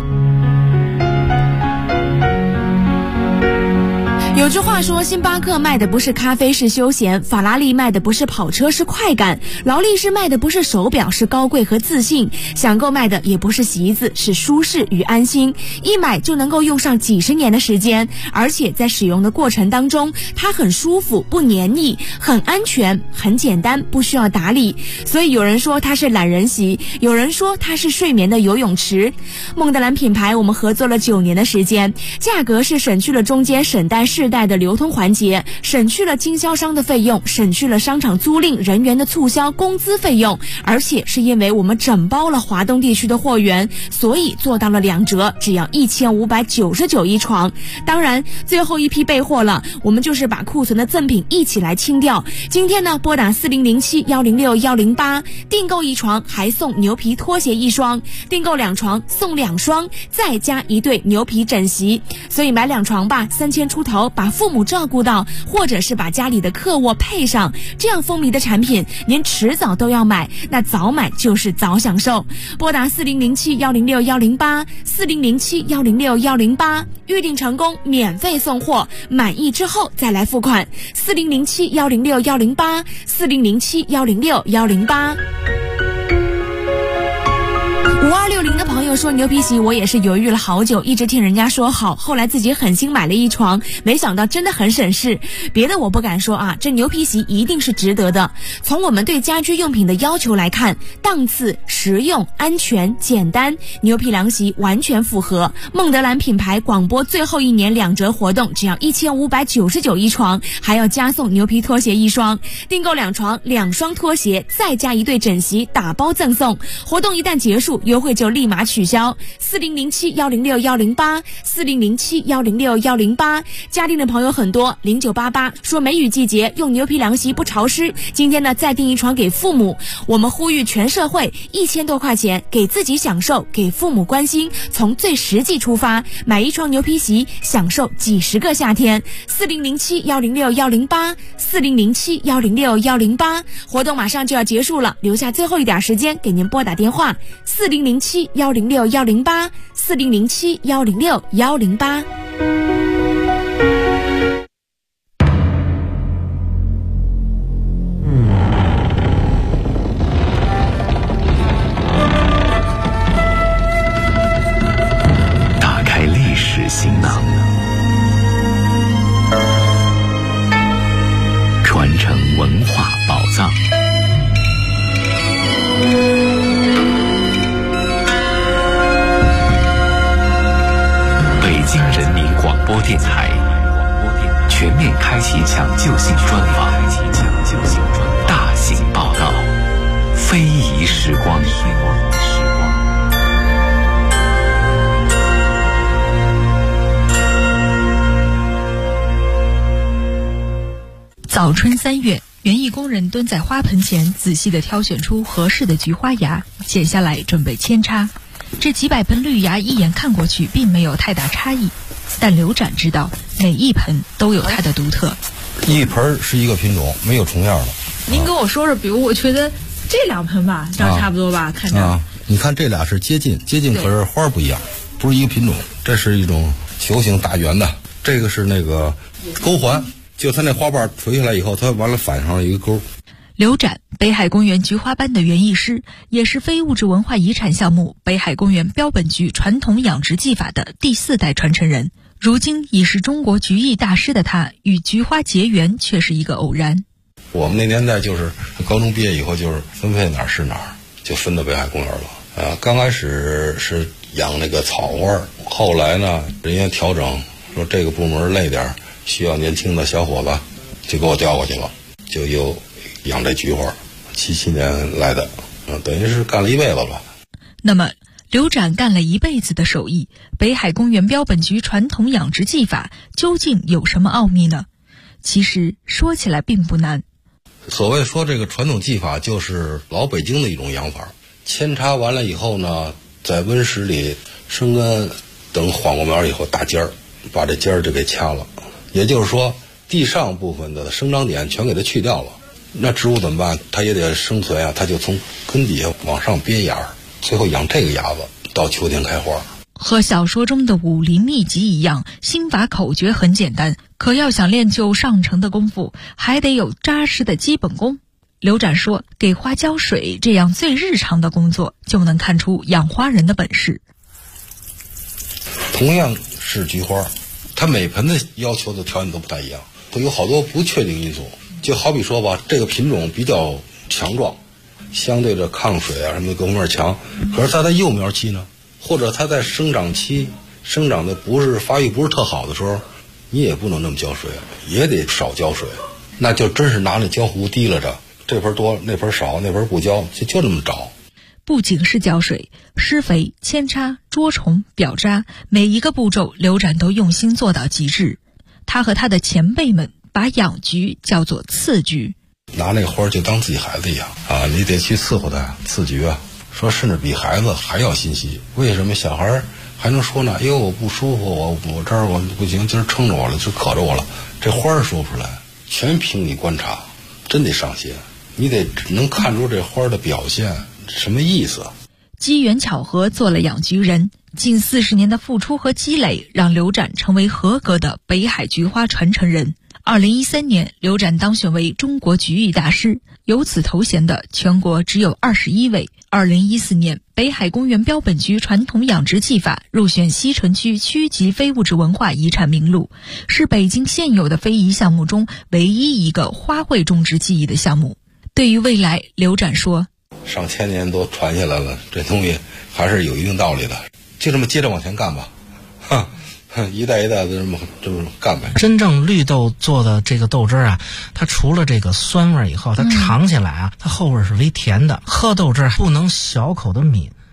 有句话说，星巴克卖的不是咖啡是休闲，法拉利卖的不是跑车是快感，劳力士卖的不是手表是高贵和自信，想购买的也不是席子，是舒适与安心，一买就能够用上几十年的时间，而且在使用的过程当中它很舒服不黏腻，很安全很简单，不需要打理。所以有人说它是懒人席，有人说它是睡眠的游泳池。孟德兰品牌我们合作了9年的时间，价格是省去了中间省代世代的流通环节，省去了经销商的费用，省去了商场租赁人员的促销工资费用，而且是因为我们整包了华东地区的货源，所以做到了2折，只要1599一床。当然最后一批备货了，我们就是把库存的赠品一起来清掉。今天呢，拨打4007106108，订购1床还送牛皮拖鞋1双，订购2床送2双，再加1对牛皮枕席。所以买2床吧，3000出头，把父母照顾到，或者是把家里的客卧配上，这样风靡的产品您迟早都要买，那早买就是早享受。拨打4007106108 4007106108，预订成功免费送货，满意之后再来付款。4007106108 4007106108。5260的朋友说，牛皮席我也是犹豫了好久，一直听人家说好，后来自己狠心买了1床，没想到真的很省事。别的我不敢说啊，这牛皮席一定是值得的。从我们对家居用品的要求来看，档次、实用、安全、简单，牛皮凉席完全符合。孟德兰品牌广播最后1年2折活动，只要1599一床，还要加送牛皮拖鞋1双，订购2床2双拖鞋再加1对枕席打包赠送。活动一旦结束，优惠就立马取取消。4007106108，4007106108。家订的朋友很多，0988说梅雨季节用牛皮凉席不潮湿。今天呢再订一床给父母，我们呼吁全社会1000多块钱给自己享受，给父母关心，从最实际出发，买一床牛皮席享受几十个夏天。4007106108，4007106108。活动马上就要结束了，留下最后一点时间给您拨打电话4007106108，4007106108。 打开历史行囊，传承文化宝藏。北京人民广播电台全面开启抢救性专访，大型报道，非遗时光。 早春3月，园艺工人蹲在花盆前，仔细地挑选出合适的菊花芽，剪下来准备扦插。这几百盆绿芽一眼看过去并没有太大差异，但刘展知道每一盆都有它的独特。 一盆是一个品种，没有重样的。 您跟我说说，比如我觉得这2盆吧，长差不多吧，看着。 你看这俩是接近，可是花不一样，不是一个品种。这是一种球形大圆的，这个是那个钩环。就它那花瓣垂下来以后，它完了反上了一个钩。 刘展，北海公园菊花班的园艺师，也是非物质文化遗产项目北海公园标本菊传统养殖技法的第4代传承人。如今已是中国菊艺大师的他，与菊花结缘却是一个偶然。 我们那年代就是高中毕业以后，就是分配哪儿是哪儿，就分到北海公园了。刚开始是养那个草花，后来呢，人家调整说这个部门累点，需要年轻的小伙子，就给我调过去了，就又养这菊花。77年来的，等于是干了一辈子了。 那么刘展干了一辈子的手艺，北海公园标本菊传统养殖技法究竟有什么奥秘呢？其实说起来并不难。 所谓说这个传统技法，就是老北京的一种养法。扦插完了以后呢，在温室里生根，等缓过苗以后打尖儿，把这尖儿就给掐了。也就是说，地上部分的生长点全给它去掉了。那植物怎么办？它也得生存啊，它就从根底下往上编芽，最后养这个芽子，到秋天开花。 和小说中的武林秘籍一样，心法口诀很简单，可要想练就上乘的功夫，还得有扎实的基本功。刘展说，给花浇水这样最日常的工作，就能看出养花人的本事。 同样是菊花，它每盆的要求的条件都不太一样，会有好多不确定因素。就好比说吧，这个品种比较强壮，相对的抗水啊什么的各方面强，可是它在幼苗期呢，或者它在生长期生长的发育不是特好的时候，你也不能那么浇水，也得少浇水，那就真是拿那浇壶提拉着，这盆多那盆少，那盆不浇，就那么找。 不仅是浇水、施肥、扦插、捉虫、表扎，每一个步骤刘展都用心做到极致。他和他的前辈们把养菊叫做刺菊， 拿那个花就当自己孩子一样啊，你得去伺候它，刺菊啊，说甚至比孩子还要心细。为什么小孩还能说呢？因为我不舒服，我这儿我不行，今儿撑着我了，就渴着我了。这花说不出来，全凭你观察，真得上心，你得能看出这花的表现什么意思。 机缘巧合做了养菊人，近40年的付出和积累，让刘展成为合格的北海菊花传承人。2013年，刘展当选为中国菊艺大师，有此头衔的全国只有21位。2014年，北海公园标本菊传统养殖技法入选西城区区级非物质文化遗产名录，是北京现有的非遗项目中唯一一个花卉种植技艺的项目。对于未来，刘展说， 上千年都传下来了，这东西还是有一定道理的，就这么接着往前干吧，一代一代的这么干呗。 真正绿豆做的这个豆汁啊，它除了这个酸味以后，它尝起来啊，它后味是微甜的。喝豆汁不能小口的抿，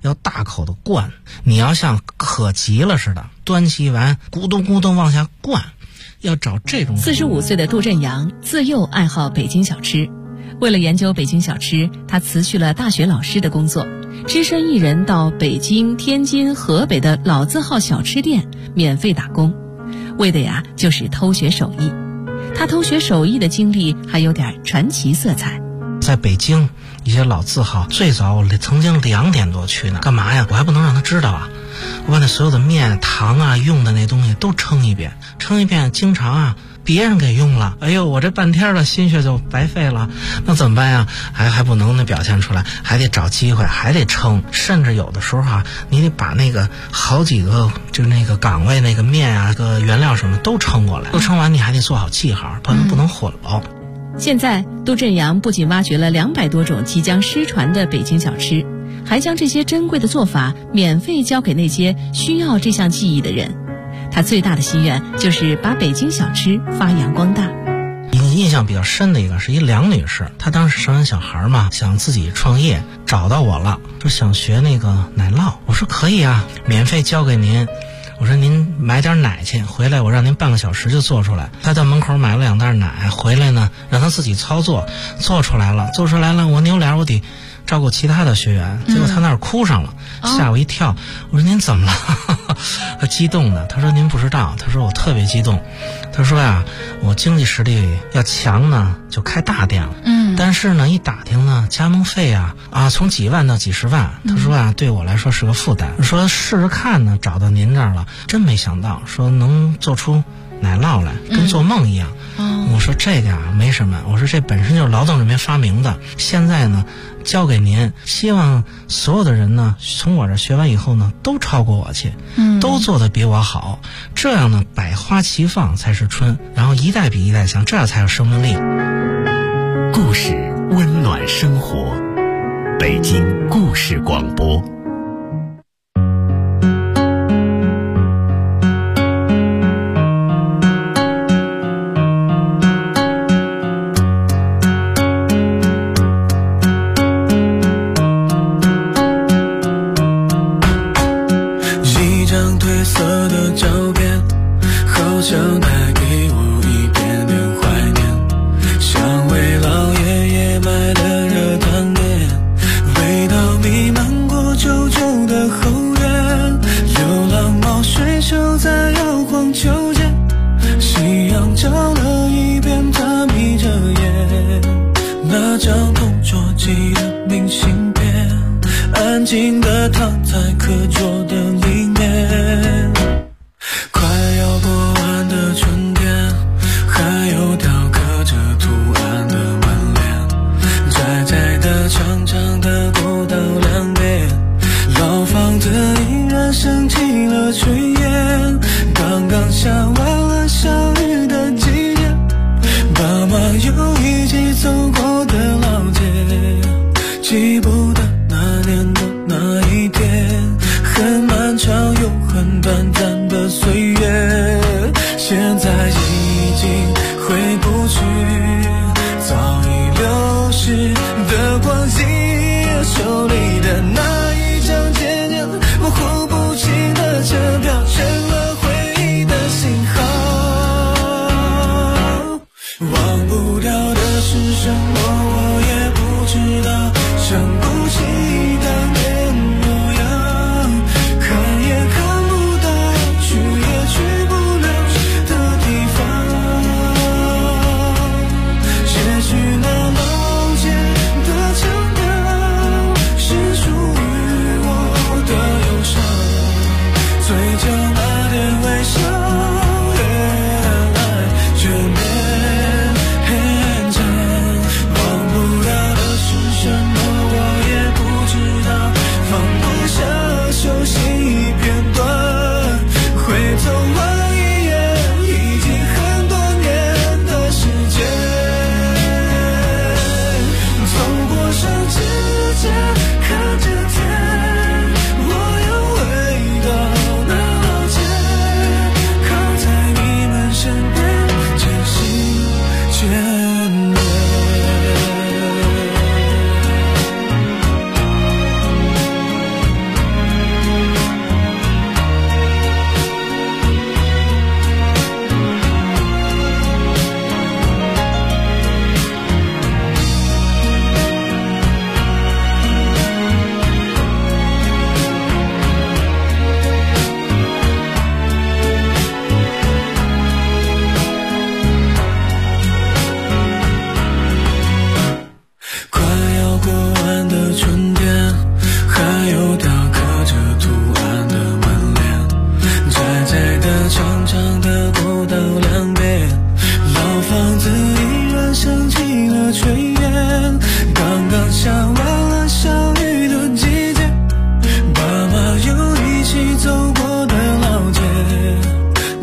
要大口的灌，你要像渴急了似的，端起碗咕咚咕咚往下灌，要找这种。 45岁的杜振阳自幼爱好北京小吃，为了研究北京小吃，他辞去了大学老师的工作，只身一人到北京、天津、河北的老字号小吃店免费打工，为的呀就是偷学手艺。他偷学手艺的经历还有点传奇色彩。 在北京一些老字号，最早我曾经2点多去呢，干嘛呀？我还不能让他知道啊！我把那所有的面、糖啊、用的那东西都称一遍，经常啊别人给用了，哎呦，我这半天的心血就白费了，那怎么办呀？还不能表现出来，还得找机会，还得称，甚至有的时候啊，你得把那个好几个就那个岗位那个面啊、个原料什么都称过来，都称完你还得做好记号，不能混了。 现在杜振阳不仅挖掘了200多种即将失传的北京小吃，还将这些珍贵的做法免费教给那些需要这项技艺的人。他最大的心愿就是把北京小吃发扬光大。 印象比较深的一个是一梁女士，她当时生完小孩嘛，想自己创业，找到我了，说想学那个奶酪。我说可以啊，免费教给您。我说您买点奶去，回来我让您半个小时就做出来。他到门口买了2袋奶，回来呢让他自己操作，做出来了。我扭脸我得照顾其他的学员，结果他那儿哭上了，吓我一跳。我说您怎么了？他激动的，他说您不知道，他说我特别激动。他说呀，我经济实力要强呢，就开大店了。但是呢，一打听呢，加盟费啊从几万到几十万。他说啊，对我来说是个负担。说试试看呢，找到您这儿了，真没想到，说能做出奶酪来，跟做梦一样。我说这个啊没什么，我说这本身就是劳动人民发明的，现在呢交给您，希望所有的人呢从我这学完以后呢都超过我去，都做得比我好，这样呢百花齐放才是春，然后一代比一代强，这样才有生命力。 故事温暖生活，北京故事广播。 安静地躺在课桌的里面，快要过完的春天，还有雕刻着图案的门帘，窄窄的长长的过道两边，老房子依然升起了炊烟，刚刚下完了小雨的季节，爸妈又一起走过的老街，记不得那年的那一天，很慢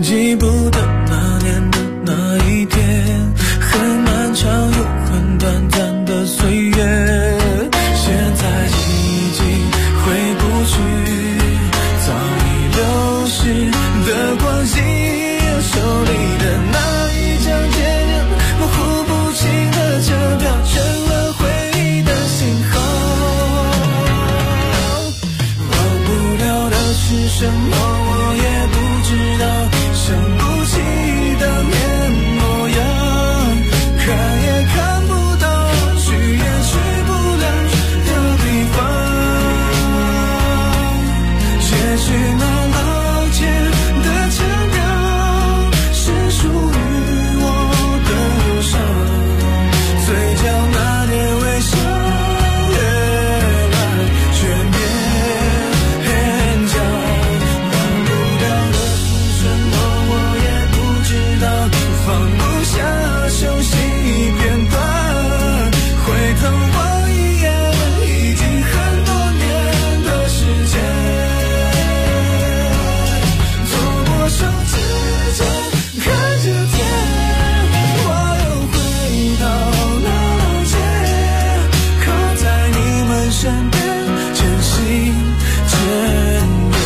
记不得那年的那一天，很漫长又很短暂的岁月，现在已经回不去早已流逝的光阴，手里的那一张渐渐模糊不清的车票成了回忆的信号，忘不了的是什么我也不知道，想不起的面模样，看也看不到，去也去不了的地方，也许那老街的车票是属于我的忧伤，嘴角那点微笑越来越勉强，忘不了的是什么我也不知道，放不下熟悉片段，回头望一眼已经很多年的时间，走过手指间看着天，我又回到那老街，靠在你们身边渐行渐远。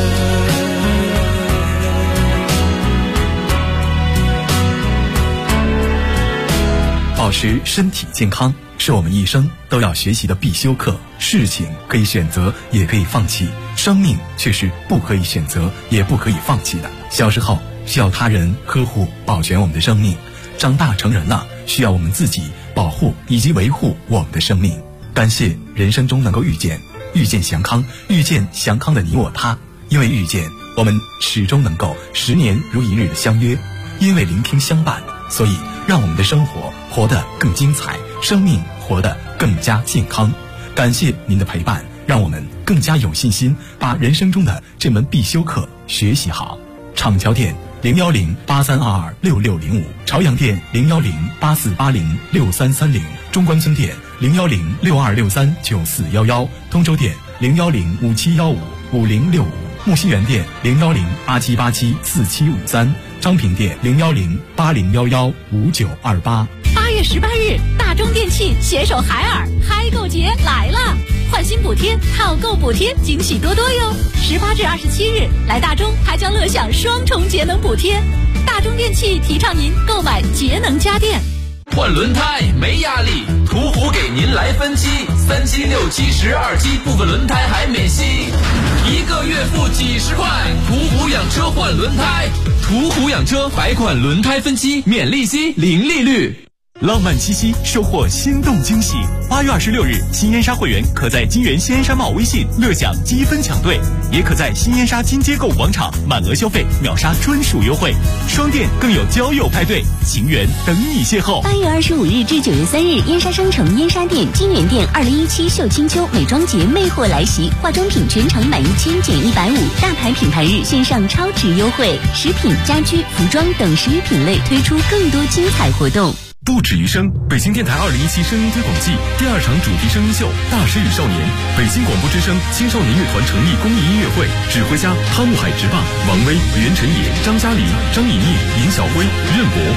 保持身体健康是我们一生都要学习的必修课。事情可以选择，也可以放弃，生命却是不可以选择，也不可以放弃的。小时候需要他人呵护保全我们的生命，长大成人了需要我们自己保护以及维护我们的生命。感谢人生中能够遇见祥康，遇见祥康的你我他。因为遇见，我们始终能够10年如一日的相约；因为聆听相伴，所以让我们的生活活得更精彩，生命活得更加健康。感谢您的陪伴，让我们更加有信心把人生中的这门必修课学习好。厂桥店01083226605，朝阳店01084806330，中关村店01062639411，通州店01057155065，木樨园店01087874753，昌平店01080115928。 8月18日，大中电器携手海尔嗨购节来了，换新补贴、套购补贴，惊喜多多哟！18至27日，来大中还将乐享双重节能补贴。大中电器提倡您购买节能家电。 换轮胎没压力，途虎给您来分期，3期、6期、12期，部分轮胎还免息，1个月付几10块。途虎养车换轮胎，途虎养车百款轮胎分期免利息零利率。 浪漫七夕，收获心动惊喜。8月26日，新烟沙会员可在金源新烟沙贸微信乐享积分抢兑，也可在新烟沙金街购物广场满额消费秒杀专属优惠。双店更有交友派对，情缘等你邂逅。 8月25日至9月3日，烟沙商城烟沙店、金源店2017秀清秋美妆节魅货来袭，化妆品全场满1000减150，大牌品牌日线上超值优惠，食品、家居、服装等10余品类推出更多精彩活动。 不止于声，北京电台2017声音推广季第2场主题声音秀《大师与少年》，北京广播之声青少年乐团成立公益音乐会，指挥家汤姆海直棒、王威、袁晨野、张嘉玲、张颖毅、尹晓辉、任博。